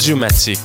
Radiomatique.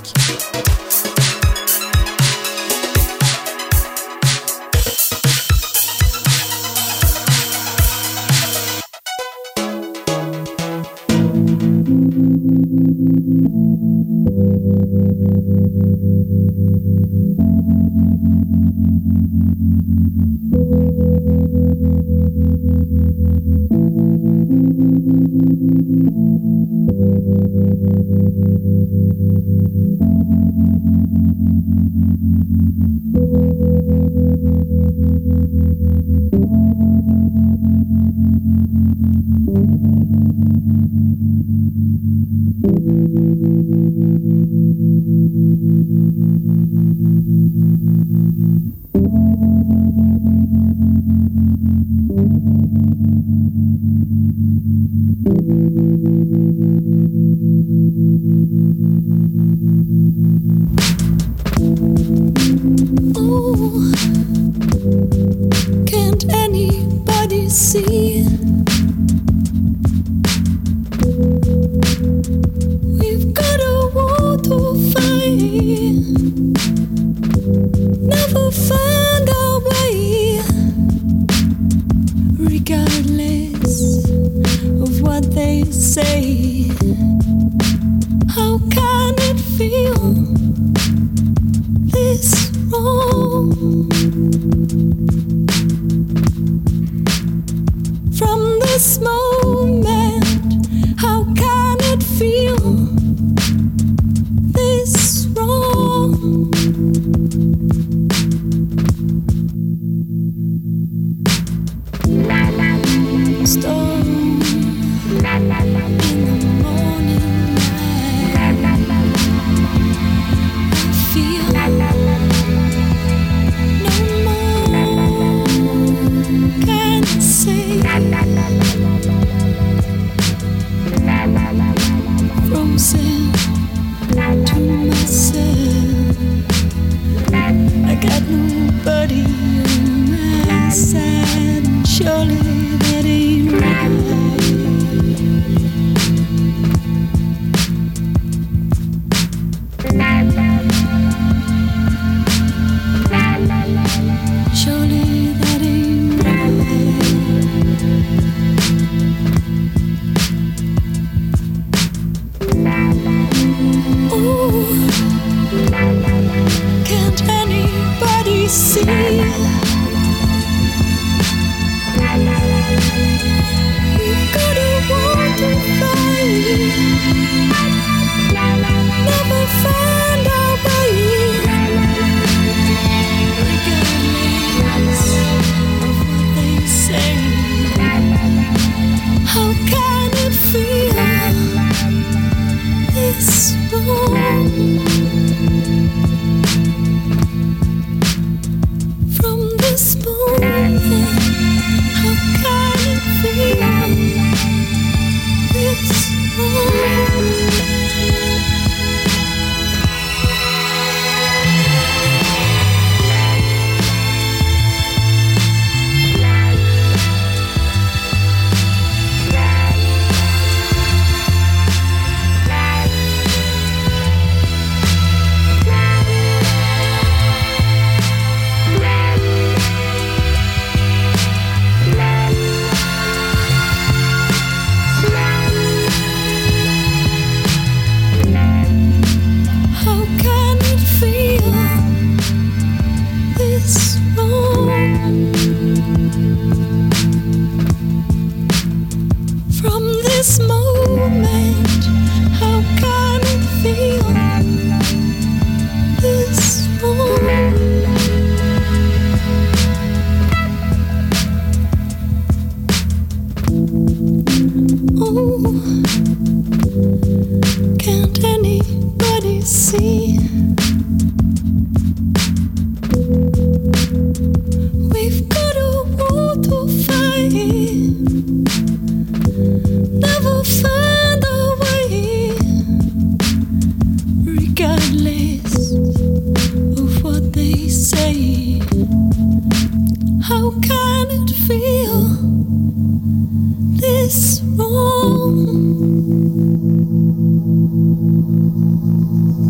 this wrong?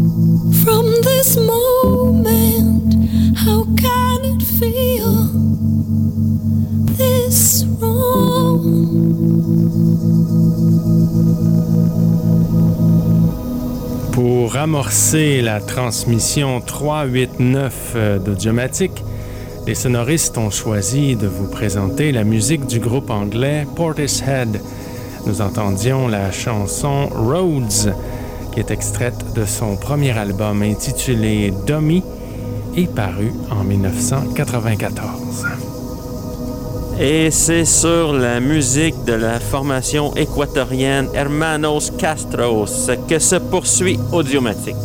this wrong. Pour amorcer la transmission 389 d'Audiomatique, les sonoristes ont choisi de vous présenter la musique du groupe anglais Portishead. Nous entendions la chanson Roads, qui est extraite de son premier album intitulé Dummy et paru en 1994. Et c'est sur la musique de la formation équatorienne Hermanos Castros que se poursuit Audiomatique.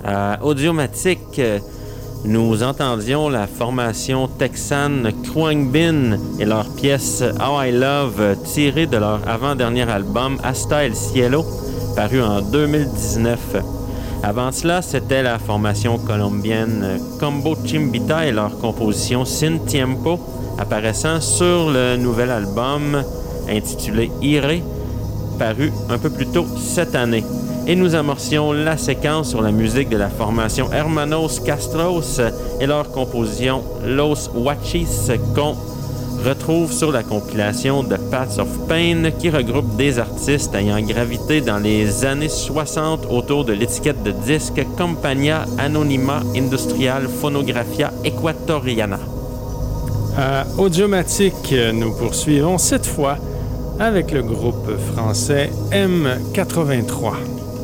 À Audiomatique, nous entendions la formation texane Khruangbin et leur pièce How I Love, tirée de leur avant-dernier album Hasta el Cielo, paru en 2019. Avant cela, c'était la formation colombienne Combo Chimbita et leur composition Sin Tiempo, apparaissant sur le nouvel album intitulé Ire, paru un peu plus tôt cette année. Et nous amorcions la séquence sur la musique de la formation Hermanos Castros et leur composition Los Huachis qu'on retrouve sur la compilation de Paths of Pain qui regroupe des artistes ayant gravité dans les années 60 autour de l'étiquette de disque Compañía Anónima Industrial Fonografía Ecuatoriana. À Audiomatique, nous poursuivons cette fois avec le groupe français M83.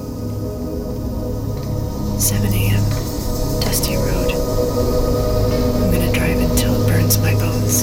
7 a.m. Dusty road. I'm gonna drive until it burns my bones.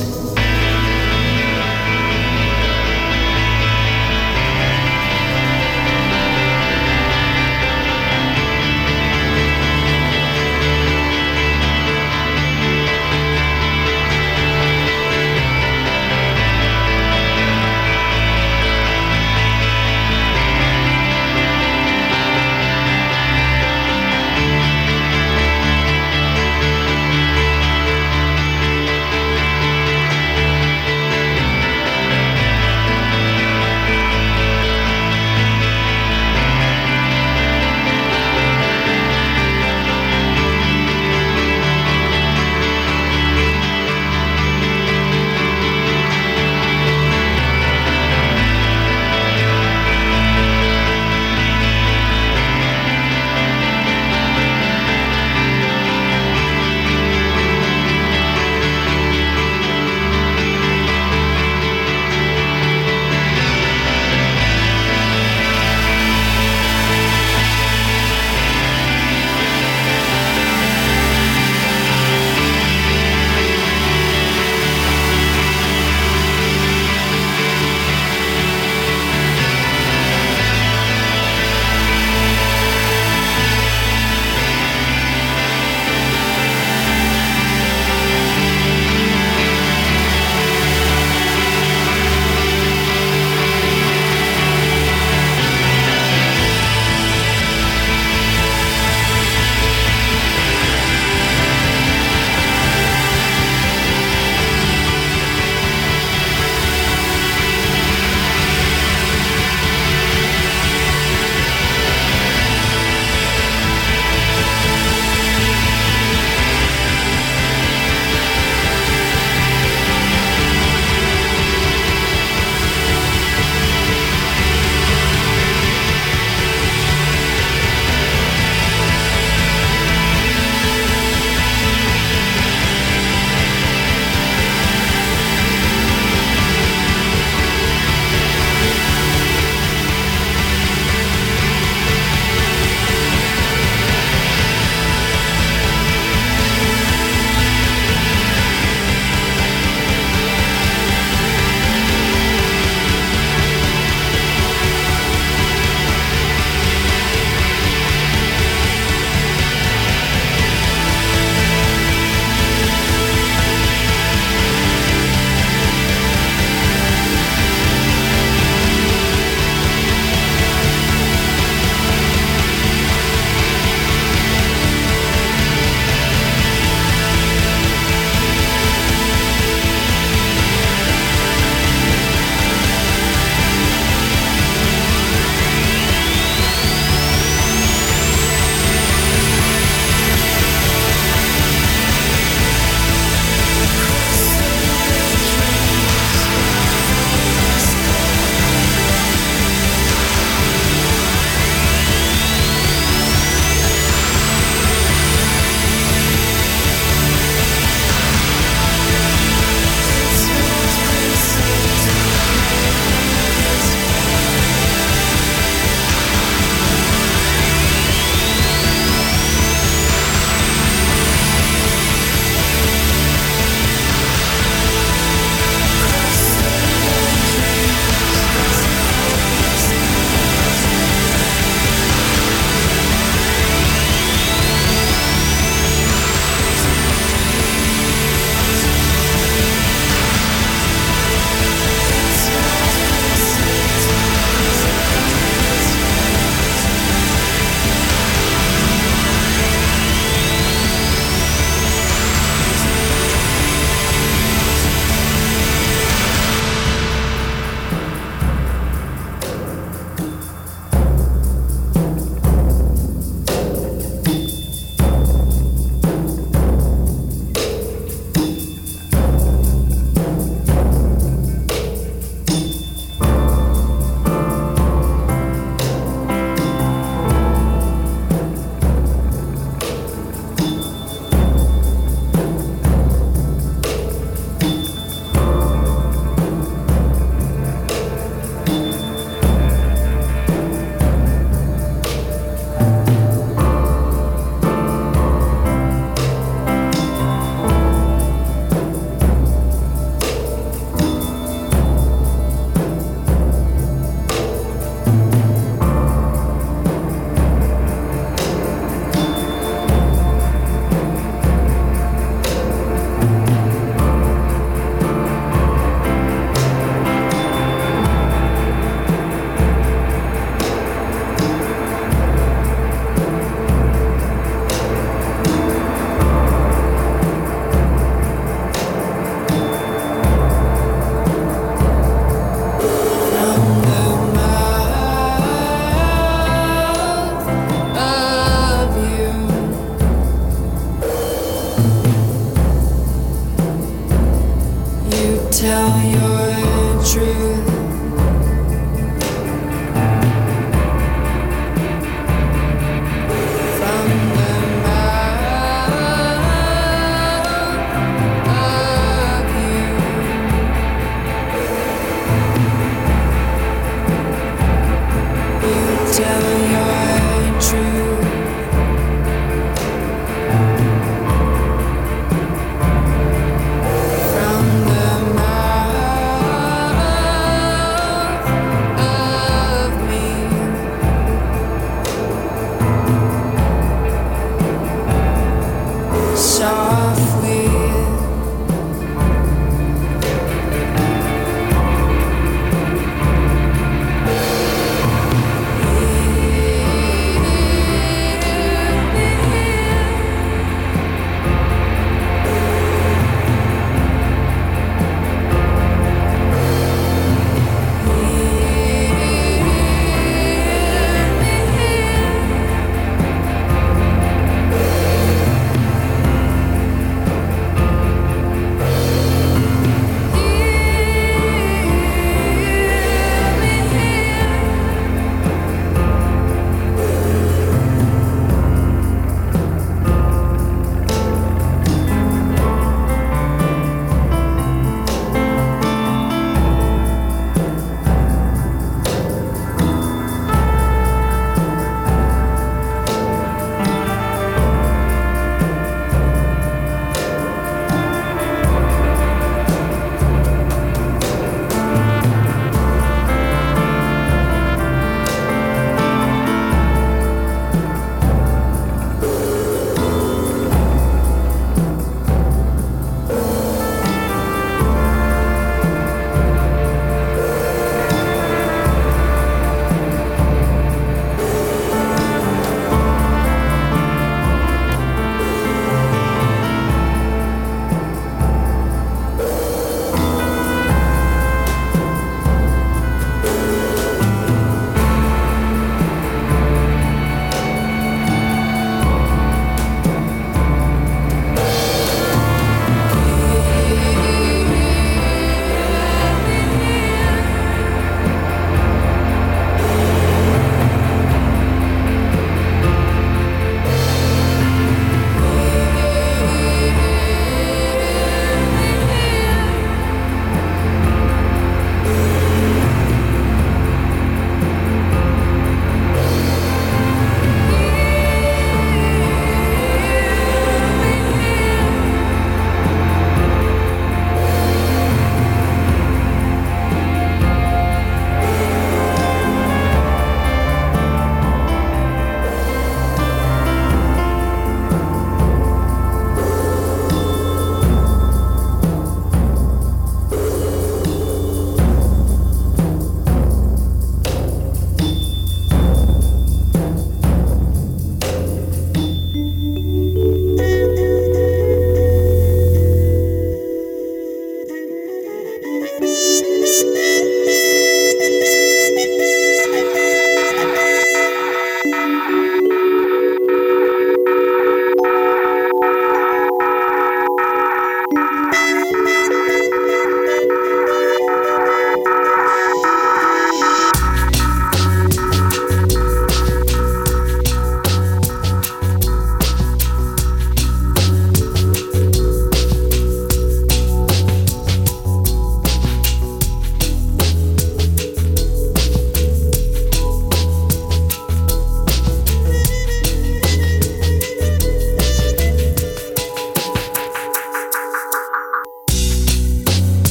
tell your truth. From the mouth of you, you tell your truth. From the mouth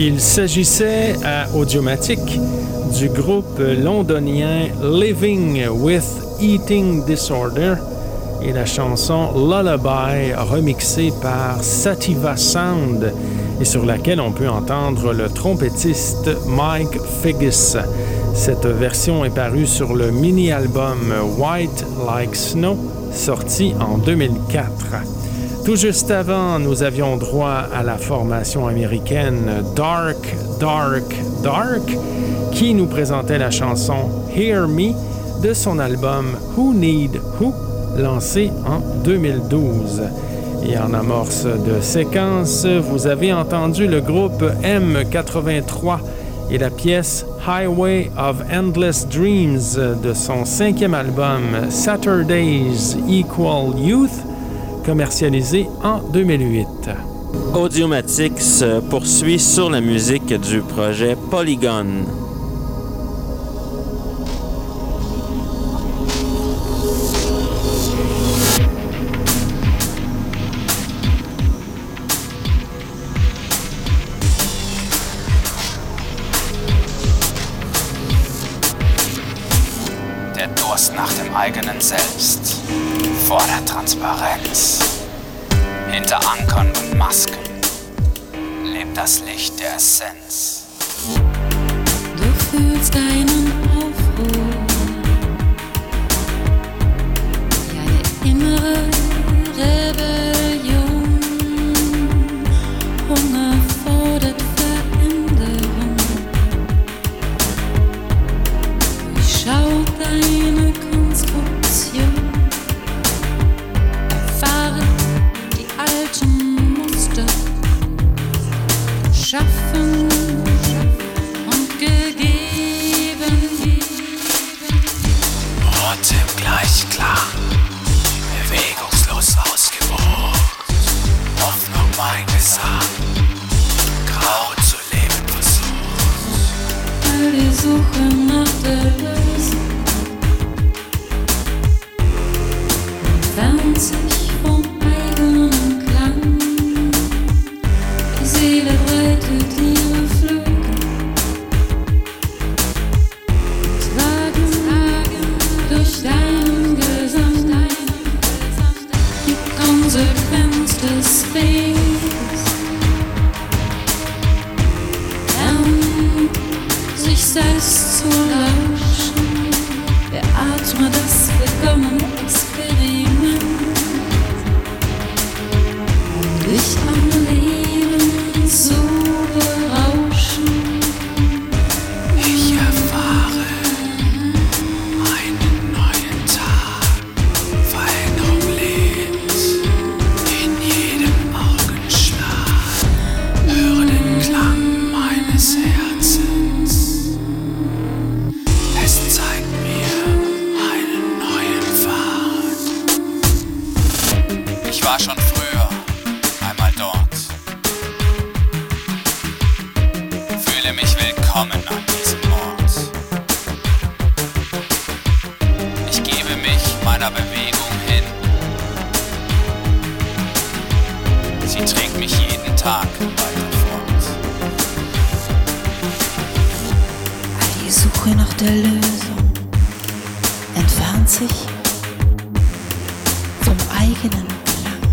Il s'agissait à Audiomatique du groupe londonien Living with Eating Disorder et la chanson Lullaby remixée par Sativa Sound et sur laquelle on peut entendre le trompettiste Mike Figgis. Cette version est parue sur le mini-album White Like Snow, sorti en 2004. Tout juste avant, nous avions droit à la formation américaine Dark, Dark, Dark, qui nous présentait la chanson Hear Me de son album Who Need Who, lancé en 2012. Et en amorce de séquence, vous avez entendu le groupe M83 et la pièce Highway of Endless Dreams de son 5e album Saturdays Equal Youth, commercialisé en 2008. Audiomatique se poursuit sur la musique du projet Polygon. Der Durst nach dem eigenen Selbst. Fordert Transparenz. Hinter Ankern und Masken lebt das Licht der Essenz. Du fühlst einen Aufruhr, wie eine innere Rebellion. Hunger fordert Veränderung. Durchschaut deine Konstruktion. Erfahre die alten Muster. Schaffen und gegeben. Rot im Gleichklang, bewegungslos ausgewogt. Hoffnung mein Gesang, grau zu leben versucht. All die Suche nach der Lösung entfernt sich vom eigenen Klang. Die Seele breitet ihre Flügel, tragen durch deinen Gesang die Konsequenz des Weges. Lernen, sich selbst zu lauschen, beatme das begonnene Experiment. Dich am Leben zu berauschen. Ich erfahre einen neuen Tag. Veränderung lebt in jedem Augenschlag. Höre den Klang meines Herzens. Es zeigt mir einen neuen Pfad. Ich war schon früher einmal dort. Fühle mich willkommen an diesem Ort. Ich gebe mich meiner Bewegung hin. Sie trägt mich jeden Tag weiter fort. All die Suche nach der Lösung entfernt sich vom eigenen Klang.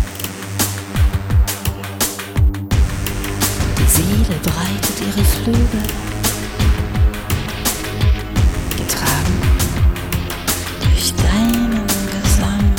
Die Seele breitet ihre Flügel, getragen durch deinen Gesang.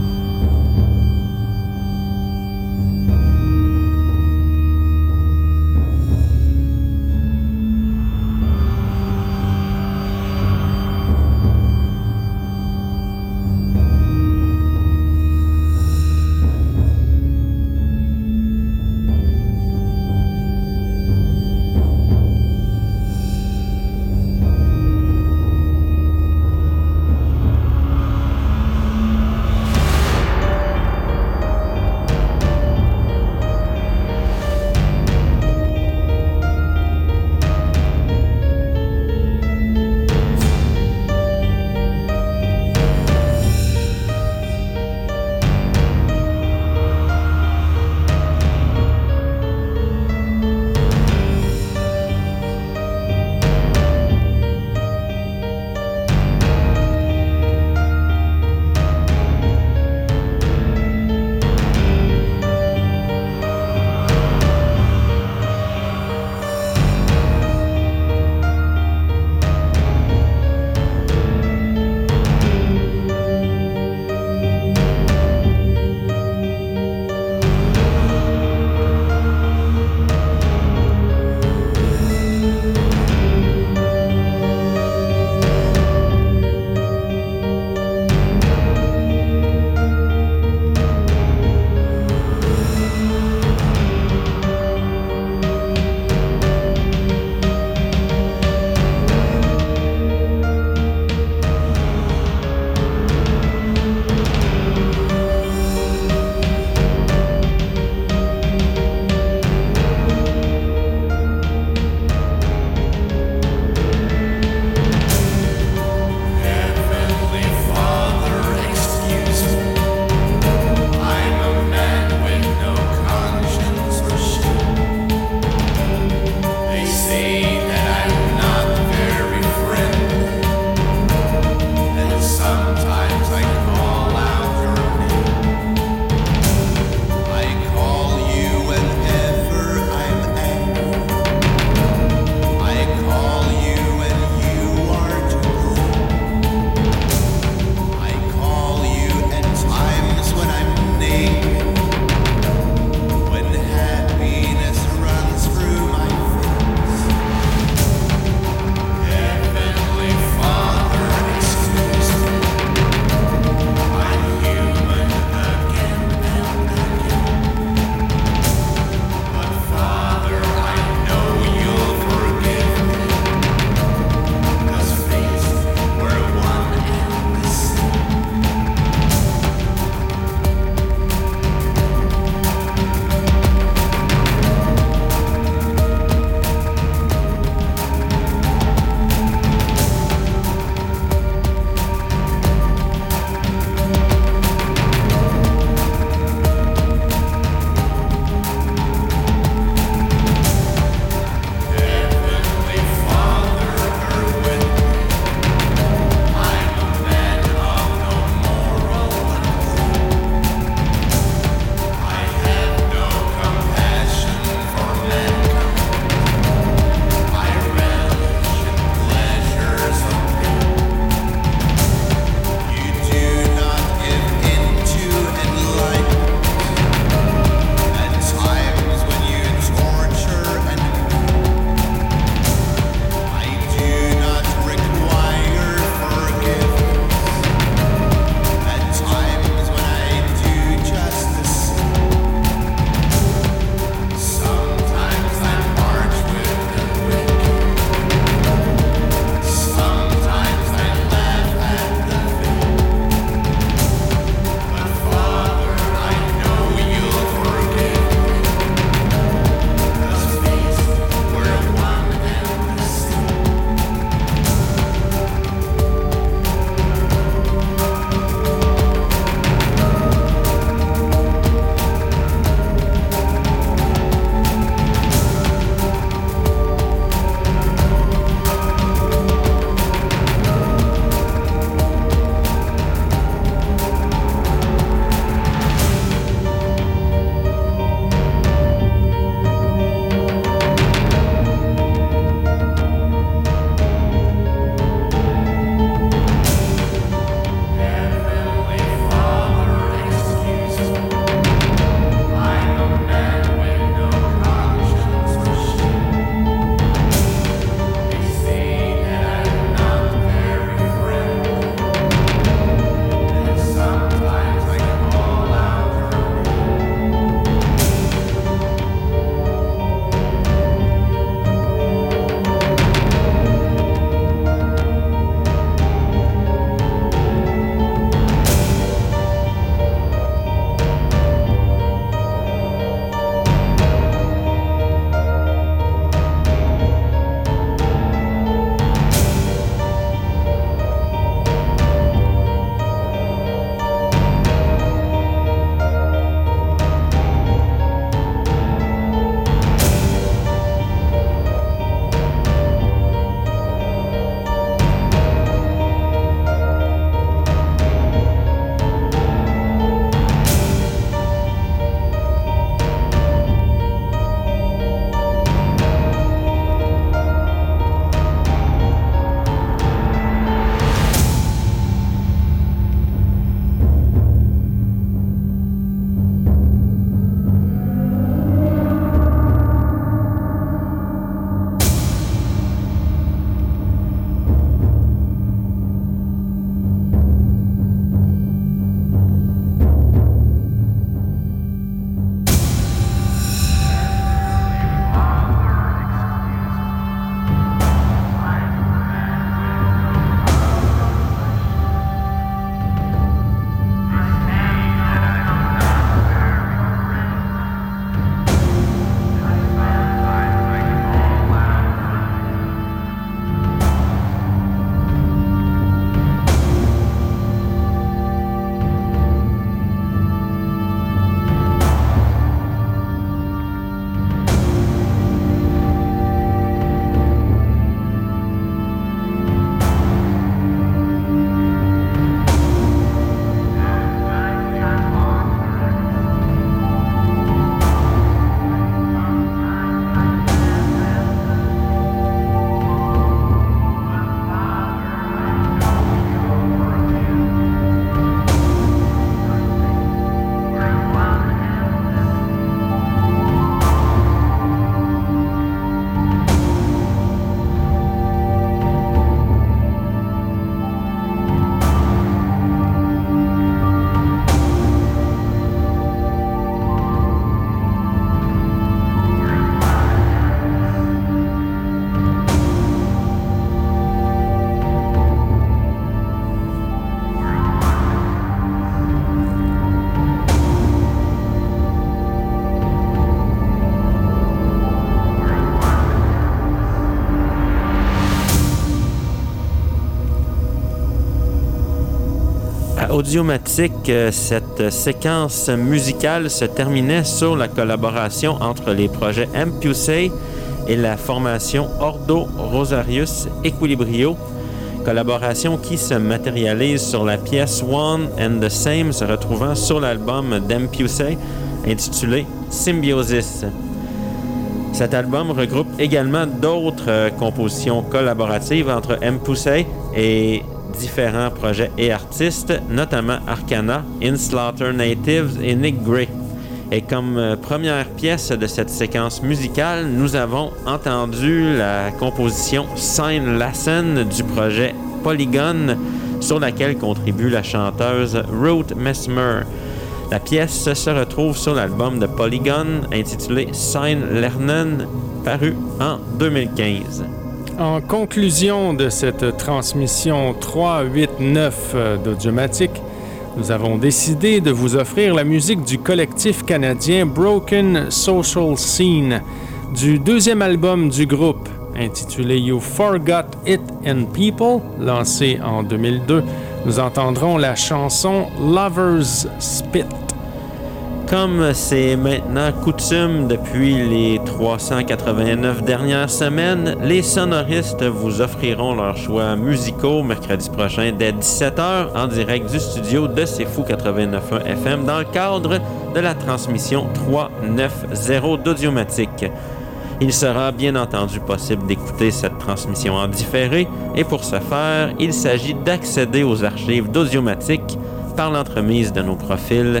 Audiomatique, cette séquence musicale se terminait sur la collaboration entre les projets MPUSA et la formation Ordo Rosarius Equilibrio, collaboration qui se matérialise sur la pièce One and the Same se retrouvant sur l'album d'MPUSA intitulé Symbiosis. Cet album regroupe également d'autres compositions collaboratives entre MPUSA et différents projets et artistes, notamment Arcana, In Slaughter Natives et Nick Gray. Et comme première pièce de cette séquence musicale, nous avons entendu la composition Sign Lassen du projet Polygon, sur laquelle contribue la chanteuse Ruth Messmer. La pièce se retrouve sur l'album de Polygon intitulé Sign Lernen, paru en 2015. En conclusion de cette transmission 389 d'Audiomatique, nous avons décidé de vous offrir la musique du collectif canadien Broken Social Scene, du deuxième album du groupe, intitulé You Forgot It and People, lancé en 2002. Nous entendrons la chanson Lover's Spit. Comme c'est maintenant coutume depuis les 389 dernières semaines, les sonoristes vous offriront leurs choix musicaux mercredi prochain dès 17h en direct du studio de C'est Fou 89.1 FM dans le cadre de la transmission 390 d'Audiomatique. Il sera bien entendu possible d'écouter cette transmission en différé et pour ce faire, il s'agit d'accéder aux archives d'Audiomatique par l'entremise de nos profils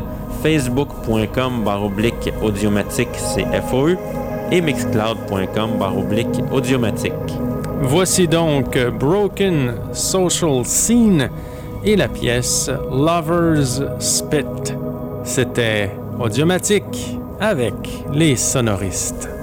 facebook.com/audiomatique CFOE et mixcloud.com/audiomatique. Voici donc Broken Social Scene et la pièce Lover's Spit. C'était Audiomatique avec les sonoristes.